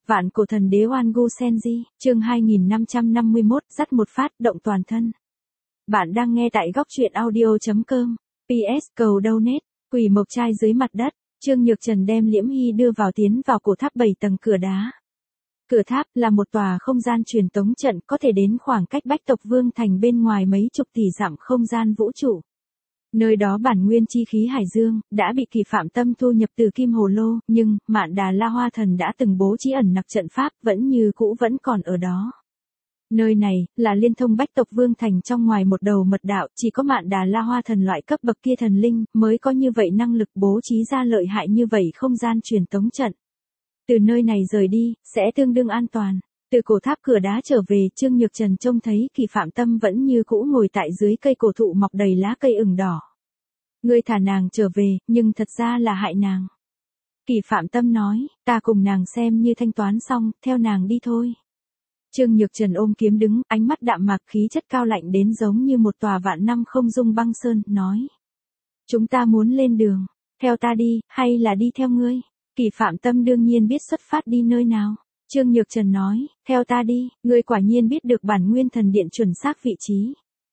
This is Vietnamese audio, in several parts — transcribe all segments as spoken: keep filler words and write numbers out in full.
Vạn cổ thần đế Oan Gu Senji, chương hai nghìn năm trăm năm mươi mốt, dắt một phát, động toàn thân. Bạn đang nghe tại góc truyện audio chấm com. pê ét cầu donate, quỷ mộc trai dưới mặt đất, Trương Nhược Trần đem Liễm Hy đưa vào tiến vào cổ tháp bảy tầng cửa đá. Cửa tháp là một tòa không gian truyền tống trận có thể đến khoảng cách Bách Tộc Vương Thành bên ngoài mấy chục tỷ dặm không gian vũ trụ. Nơi đó bản nguyên chi khí hải dương, đã bị Kỳ Phạm Tâm thu nhập từ Kim Hồ Lô, nhưng, Mạn Đà La Hoa Thần đã từng bố trí ẩn nặc trận pháp, vẫn như cũ vẫn còn ở đó. Nơi này, là liên thông Bách Tộc Vương Thành trong ngoài một đầu mật đạo, chỉ có Mạn Đà La Hoa Thần loại cấp bậc kia thần linh, mới có như vậy năng lực bố trí ra lợi hại như vậy không gian truyền tống trận. Từ nơi này rời đi, sẽ tương đương an toàn. Từ cổ tháp cửa đá trở về, Trương Nhược Trần trông thấy Kỳ Phạm Tâm vẫn như cũ ngồi tại dưới cây cổ thụ mọc đầy lá cây ửng đỏ. Ngươi thả nàng trở về, nhưng thật ra là hại nàng. Kỳ Phạm Tâm nói, ta cùng nàng xem như thanh toán xong, theo nàng đi thôi. Trương Nhược Trần ôm kiếm đứng, ánh mắt đạm mạc khí chất cao lạnh đến giống như một tòa vạn năm không dung băng sơn, nói. Chúng ta muốn lên đường, theo ta đi, hay là đi theo ngươi? Kỳ Phạm Tâm đương nhiên biết xuất phát đi nơi nào. Trương Nhược Trần nói, theo ta đi, ngươi quả nhiên biết được bản nguyên thần điện chuẩn xác vị trí.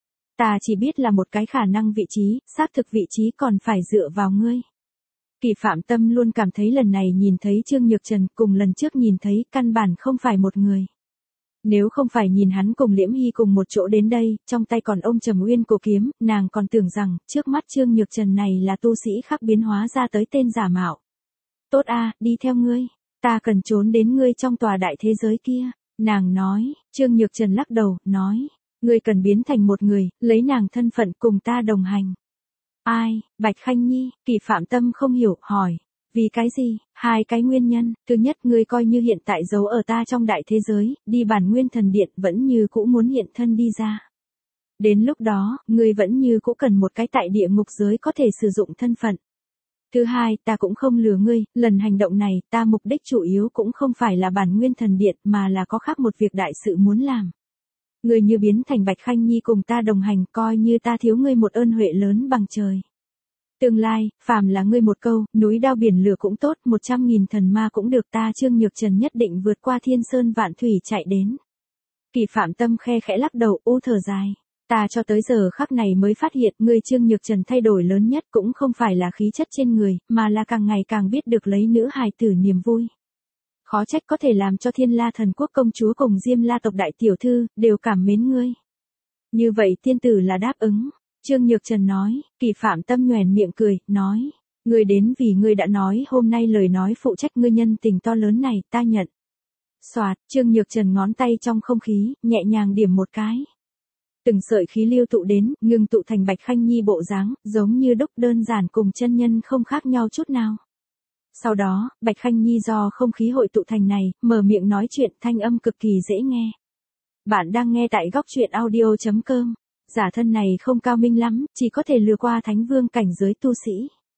Ta chỉ biết là một cái khả năng vị trí, xác thực vị trí còn phải dựa vào ngươi. Kỳ Phạm Tâm luôn cảm thấy lần này nhìn thấy Trương Nhược Trần cùng lần trước nhìn thấy căn bản không phải một người. Nếu không phải nhìn hắn cùng Liễm Hy cùng một chỗ đến đây, trong tay còn ôm Trầm Uyên cổ kiếm, nàng còn tưởng rằng, trước mắt Trương Nhược Trần này là tu sĩ khác biến hóa ra tới tên giả mạo. Tốt a, đi theo ngươi. Ta cần trốn đến ngươi trong tòa đại thế giới kia. Nàng nói, Trương Nhược Trần lắc đầu, nói. Ngươi cần biến thành một người, lấy nàng thân phận cùng ta đồng hành. Ai, Bạch Khanh Nhi, Kỳ Phạm Tâm không hiểu, hỏi. Vì cái gì? Hai cái nguyên nhân. Thứ nhất, ngươi coi như hiện tại giấu ở ta trong đại thế giới, đi bản nguyên thần điện vẫn như cũ muốn hiện thân đi ra. Đến lúc đó, ngươi vẫn như cũ cần một cái tại địa ngục giới có thể sử dụng thân phận. Thứ hai, ta cũng không lừa ngươi, lần hành động này, ta mục đích chủ yếu cũng không phải là bản nguyên thần điện mà là có khác một việc đại sự muốn làm. Ngươi như biến thành Bạch Khanh Nhi cùng ta đồng hành, coi như ta thiếu ngươi một ơn huệ lớn bằng trời. Tương lai, phàm là ngươi một câu, núi đao biển lửa cũng tốt, một trăm nghìn thần ma cũng được, ta Trương Nhược Trần nhất định vượt qua thiên sơn vạn thủy chạy đến. Kỳ Phạm Tâm khe khẽ lắc đầu, u thở dài. Ta cho tới giờ khắc này mới phát hiện, ngươi Trương Nhược Trần thay đổi lớn nhất cũng không phải là khí chất trên người, mà là càng ngày càng biết được lấy nữ hài tử niềm vui. Khó trách có thể làm cho Thiên La Thần Quốc công chúa cùng Diêm La tộc đại tiểu thư, đều cảm mến ngươi. Như vậy tiên tử là đáp ứng. Trương Nhược Trần nói, Kỳ Phạm Tâm nhoẻn miệng cười, nói. Ngươi đến vì ngươi đã nói hôm nay lời nói phụ trách ngươi nhân tình to lớn này, ta nhận. Soạt, Trương Nhược Trần ngón tay trong không khí, nhẹ nhàng điểm một cái. Từng sợi khí lưu tụ đến, ngưng tụ thành Bạch Khanh Nhi bộ dáng, giống như đúc đơn giản cùng chân nhân không khác nhau chút nào. Sau đó, Bạch Khanh Nhi do không khí hội tụ thành này, mở miệng nói chuyện thanh âm cực kỳ dễ nghe. Bạn đang nghe tại góc truyện audio chấm com. Giả thân này không cao minh lắm, chỉ có thể lừa qua thánh vương cảnh giới tu sĩ.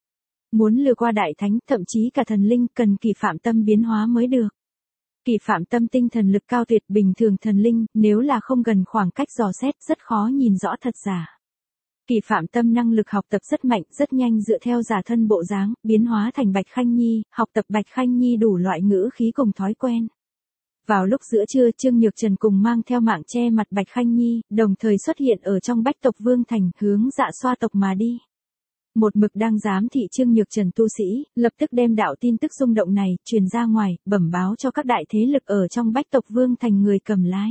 Muốn lừa qua đại thánh, thậm chí cả thần linh, cần Kỳ Phạm Tâm biến hóa mới được. Kỳ Phạm Tâm tinh thần lực cao tuyệt, bình thường thần linh, nếu là không gần khoảng cách dò xét, rất khó nhìn rõ thật giả. Kỳ Phạm Tâm năng lực học tập rất mạnh, rất nhanh dựa theo giả thân bộ dáng, biến hóa thành Bạch Khanh Nhi, học tập Bạch Khanh Nhi đủ loại ngữ khí cùng thói quen. Vào lúc giữa trưa, Trương Nhược Trần cùng mang theo mạng che mặt Bạch Khanh Nhi, đồng thời xuất hiện ở trong Bách Tộc Vương Thành, hướng Dạ Xoa tộc mà đi. Một mực đang giám thị Trương Nhược Trần tu sĩ, lập tức đem đạo tin tức rung động này, truyền ra ngoài, bẩm báo cho các đại thế lực ở trong Bách Tộc Vương Thành người cầm lái.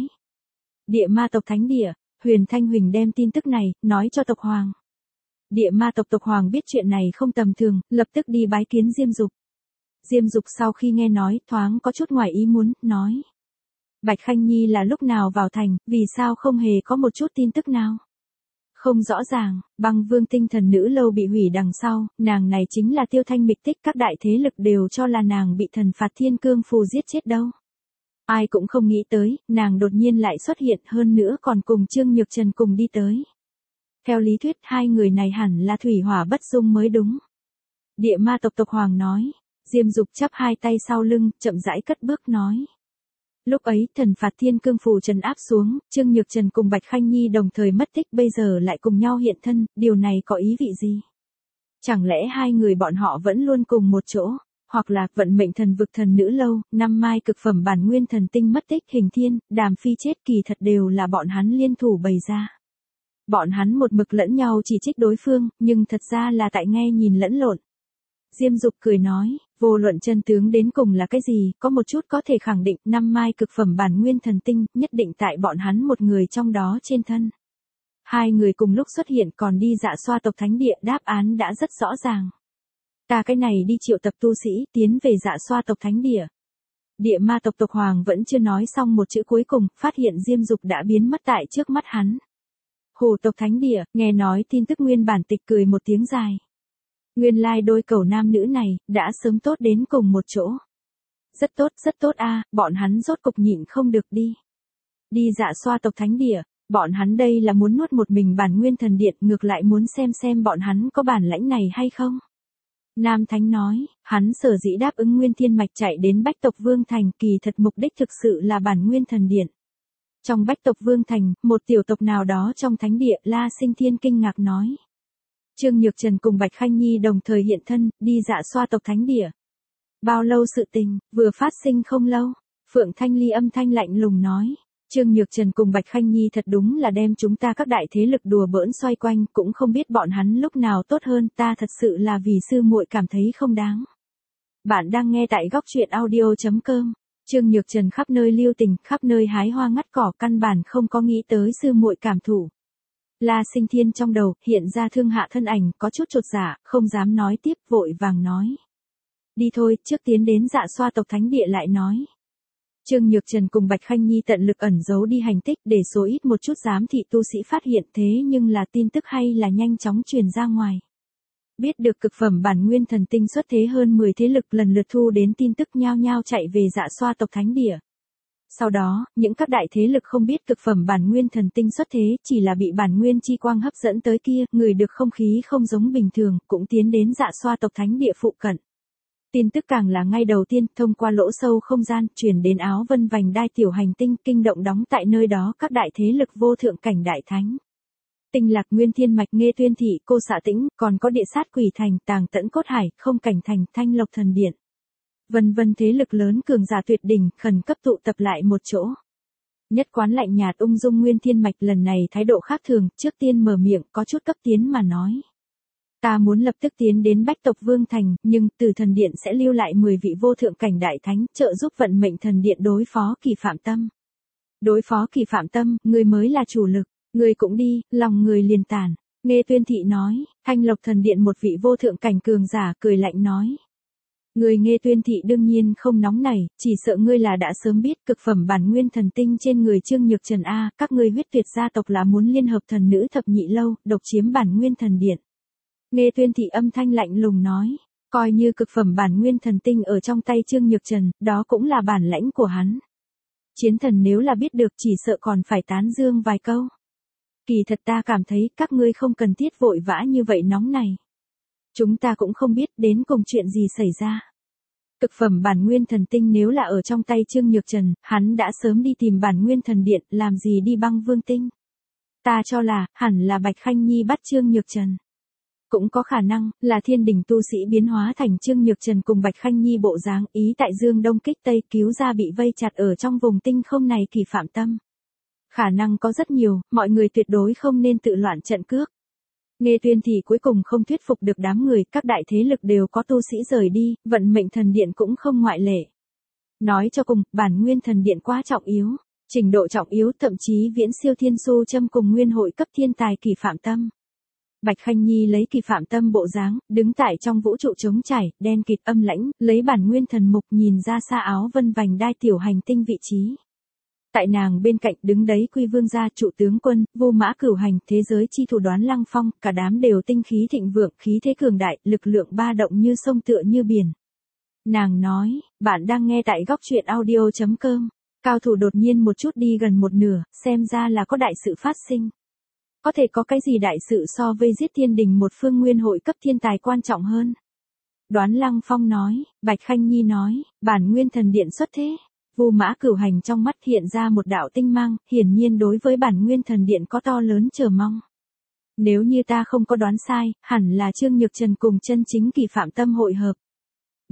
Địa ma tộc thánh địa, Huyền Thanh Huỳnh đem tin tức này, nói cho tộc hoàng. Địa ma tộc tộc hoàng biết chuyện này không tầm thường, lập tức đi bái kiến Diêm Dục. Diêm Dục sau khi nghe nói, thoáng có chút ngoài ý muốn, nói. Bạch Khanh Nhi là lúc nào vào thành, vì sao không hề có một chút tin tức nào? Không rõ ràng, Băng Vương tinh thần nữ lâu bị hủy đằng sau, nàng này chính là tiêu thanh mịch tích, các đại thế lực đều cho là nàng bị thần phạt thiên cương phù giết chết đâu. Ai cũng không nghĩ tới, nàng đột nhiên lại xuất hiện, hơn nữa còn cùng Trương Nhược Trần cùng đi tới. Theo lý thuyết, hai người này hẳn là thủy hỏa bất dung mới đúng. Địa ma tộc tộc hoàng nói. Diêm Dục chắp hai tay sau lưng, chậm rãi cất bước nói. Lúc ấy, thần phạt thiên cương phù trần áp xuống, Trương Nhược Trần cùng Bạch Khanh Nhi đồng thời mất tích, bây giờ lại cùng nhau hiện thân, điều này có ý vị gì? Chẳng lẽ hai người bọn họ vẫn luôn cùng một chỗ? hoặc là vận mệnh thần vực thần nữ lâu, năm mai cực phẩm bản nguyên thần tinh mất tích, hình thiên, đàm phi chết, kỳ thật đều là bọn hắn liên thủ bày ra. Bọn hắn một mực lẫn nhau chỉ trích đối phương, nhưng thật ra là tại nghe nhìn lẫn lộn. Diêm Dục cười nói, vô luận chân tướng đến cùng là cái gì, có một chút có thể khẳng định, năm mai cực phẩm bản nguyên thần tinh, nhất định tại bọn hắn một người trong đó trên thân. Hai người cùng lúc xuất hiện còn đi dạ xoa tộc thánh địa, đáp án đã rất rõ ràng. Ta cái này đi triệu tập tu sĩ, tiến về dạ xoa tộc thánh địa. Địa ma tộc tộc hoàng vẫn chưa nói xong một chữ cuối cùng, phát hiện Diêm Dục đã biến mất tại trước mắt hắn. Hồ tộc thánh địa, nghe nói tin tức nguyên bản tịch cười một tiếng dài. Nguyên lai đôi cẩu nam nữ này, đã sớm tốt đến cùng một chỗ. Rất tốt, rất tốt a, bọn hắn rốt cục nhịn không được đi. Đi dạ xoa tộc thánh địa, bọn hắn đây là muốn nuốt một mình bản nguyên thần điện, ngược lại muốn xem xem bọn hắn có bản lãnh này hay không. Nam Thánh nói, hắn sở dĩ đáp ứng Nguyên Thiên Mạch chạy đến Bách tộc Vương Thành, kỳ thật mục đích thực sự là bản nguyên thần điện. Trong Bách tộc Vương Thành, một tiểu tộc nào đó trong thánh địa, La Sinh Thiên kinh ngạc nói. Trương Nhược Trần cùng Bạch Khanh Nhi đồng thời hiện thân, đi dạ xoa tộc thánh địa. Bao lâu sự tình, vừa phát sinh không lâu. Phượng Thanh Ly âm thanh lạnh lùng nói. Trương Nhược Trần cùng Bạch Khanh Nhi thật đúng là đem chúng ta các đại thế lực đùa bỡn xoay quanh, cũng không biết bọn hắn lúc nào tốt hơn, ta thật sự là vì sư muội cảm thấy không đáng. Bạn đang nghe tại góc truyện audio chấm com. Trương Nhược Trần khắp nơi lưu tình, khắp nơi hái hoa ngắt cỏ, căn bản không có nghĩ tới sư muội cảm thụ. La Sinh Thiên trong đầu hiện ra Thương Hạ thân ảnh, có chút chột dạ, không dám nói tiếp, vội vàng nói. Đi thôi, trước tiến đến dạ xoa tộc thánh địa lại nói. Trương Nhược Trần cùng Bạch Khanh Nhi tận lực ẩn giấu đi hành tích để số ít một chút giám thị tu sĩ phát hiện, thế nhưng là tin tức hay là nhanh chóng truyền ra ngoài. Biết được cực phẩm bản nguyên thần tinh xuất thế hơn mười thế lực lần lượt thu đến tin tức nhao nhao chạy về dạ xoa tộc thánh địa. Sau đó, những các đại thế lực không biết cực phẩm bản nguyên thần tinh xuất thế, chỉ là bị bản nguyên chi quang hấp dẫn tới kia, người được không khí không giống bình thường, cũng tiến đến dạ xoa tộc thánh địa phụ cận. Tin tức càng là ngay đầu tiên, thông qua lỗ sâu không gian, truyền đến Áo Vân Vành Đai tiểu hành tinh, kinh động đóng tại nơi đó các đại thế lực vô thượng cảnh đại thánh. Tinh Lạc, Nguyên Thiên Mạch, Nghê Tuyên Thị, Cô Xạ Tĩnh, còn có Địa Sát Quỷ Thành, Tàng Tẫn Cốt Hải, Không Cảnh Thành, Thanh Lộc Thần Điện. Vân vân thế lực lớn cường giả tuyệt đỉnh, khẩn cấp tụ tập lại một chỗ. Nhất quán lạnh nhạt ung dung Nguyên Thiên Mạch lần này thái độ khác thường, trước tiên mở miệng, có chút cấp tiến mà nói. Ta muốn lập tức tiến đến Bách tộc Vương Thành, nhưng từ thần điện sẽ lưu lại mười vị vô thượng cảnh đại thánh, trợ giúp vận mệnh thần điện đối phó Kỳ Phạm Tâm. Đối phó Kỳ Phạm Tâm, người mới là chủ lực, người cũng đi, lòng người liền tàn. Nghê Tuyên Thị nói, Thanh Lộc Thần Điện một vị vô thượng cảnh cường giả cười lạnh nói. Người Nghê Tuyên Thị đương nhiên không nóng nảy, chỉ sợ ngươi là đã sớm biết cực phẩm bản nguyên thần tinh trên người Trương Nhược Trần A, các ngươi huyết tuyệt gia tộc là muốn liên hợp thần nữ thập nhị lâu, độc chiếm bản nguyên thần điện. Nghê Tuyên Thị âm thanh lạnh lùng nói, coi như cực phẩm bản nguyên thần tinh ở trong tay Trương Nhược Trần, đó cũng là bản lãnh của hắn. Chiến thần nếu là biết được chỉ sợ còn phải tán dương vài câu. Kỳ thật ta cảm thấy các ngươi không cần thiết vội vã như vậy nóng này. Chúng ta cũng không biết đến cùng chuyện gì xảy ra. Cực phẩm bản nguyên thần tinh nếu là ở trong tay Trương Nhược Trần, hắn đã sớm đi tìm bản nguyên thần điện, làm gì đi băng vương tinh. Ta cho là, hẳn là Bạch Khanh Nhi bắt Trương Nhược Trần. Cũng có khả năng, là thiên đình tu sĩ biến hóa thành Trương Nhược Trần cùng Bạch Khanh Nhi bộ dáng, ý tại Dương Đông kích Tây, cứu ra bị vây chặt ở trong vùng tinh không này Kỳ Phạm Tâm. Khả năng có rất nhiều, mọi người tuyệt đối không nên tự loạn trận cước. Nghê Tuyên Thị cuối cùng không thuyết phục được đám người, các đại thế lực đều có tu sĩ rời đi, vận mệnh thần điện cũng không ngoại lệ. Nói cho cùng, bản nguyên thần điện quá trọng yếu, trình độ trọng yếu thậm chí viễn siêu Thiên Su Châm cùng nguyên hội cấp thiên tài Kỳ Phạm Tâm. Bạch Khanh Nhi lấy Kỳ Phạm Tâm bộ dáng, đứng tại trong vũ trụ trống trải, đen kịt âm lãnh, lấy bản nguyên thần mục nhìn ra xa Áo Vân Vành Đai tiểu hành tinh vị trí. Tại nàng bên cạnh đứng đấy Quy Vương gia, trụ tướng quân, Vô Mã Cửu Hành, thế giới chi thủ Đoán Lăng Phong, cả đám đều tinh khí thịnh vượng, khí thế cường đại, lực lượng ba động như sông tựa như biển. Nàng nói, bạn đang nghe tại góc truyện audio chấm com. Cao thủ đột nhiên một chút đi gần một nửa, xem ra là có đại sự phát sinh. Có thể có cái gì đại sự so với giết thiên đình một phương nguyên hội cấp thiên tài quan trọng hơn. Đoán Lăng Phong nói, Bạch Khanh Nhi nói, bản nguyên thần điện xuất thế. Vô Mã Cửu Hành trong mắt hiện ra một đạo tinh mang, hiển nhiên đối với bản nguyên thần điện có to lớn chờ mong. Nếu như ta không có đoán sai, hẳn là Trương Nhược Trần cùng chân chính Kỳ Phạm Tâm hội hợp.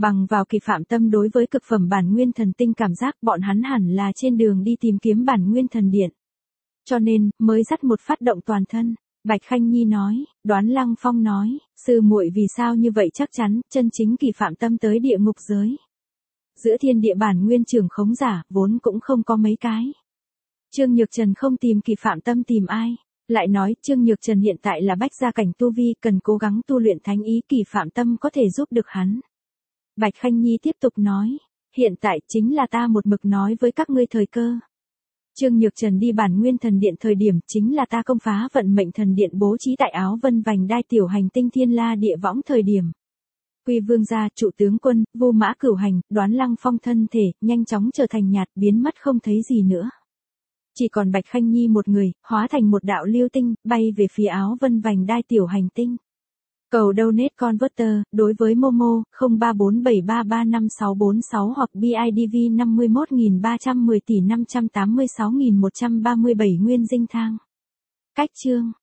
Bằng vào Kỳ Phạm Tâm đối với cực phẩm bản nguyên thần tinh cảm giác bọn hắn hẳn là trên đường đi tìm kiếm bản nguyên thần điện. Cho nên, mới dắt một phát động toàn thân. Bạch Khanh Nhi nói, Đoán Lăng Phong nói, sư muội vì sao như vậy chắc chắn, chân chính Kỳ Phạm Tâm tới địa ngục giới. Giữa thiên địa bản nguyên trưởng khống giả, vốn cũng không có mấy cái. Trương Nhược Trần không tìm Kỳ Phạm Tâm tìm ai. Lại nói, Trương Nhược Trần hiện tại là bách gia cảnh tu vi, cần cố gắng tu luyện thánh ý, Kỳ Phạm Tâm có thể giúp được hắn. Bạch Khanh Nhi tiếp tục nói, hiện tại chính là ta một mực nói với các ngươi thời cơ. Trương Nhược Trần đi bản nguyên thần điện thời điểm chính là ta công phá vận mệnh thần điện bố trí tại áo vân vành đai tiểu hành tinh thiên la địa võng thời điểm. Quy vương gia, trụ tướng quân, vô mã cửu hành, Đoán Lăng Phong thân thể, nhanh chóng trở thành nhạt biến mất không thấy gì nữa. Chỉ còn Bạch Khanh Nhi một người, hóa thành một đạo lưu tinh, bay về phía áo vân vành đai tiểu hành tinh. Cầu donate converter, đối với Momo, không ba bốn bảy ba ba năm sáu bốn sáu hoặc bê i đê vê năm mươi mốt nghìn ba trăm mười tỷ năm trăm tám mươi sáu nghìn một trăm ba mươi bảy nguyên dinh thang. Cách chương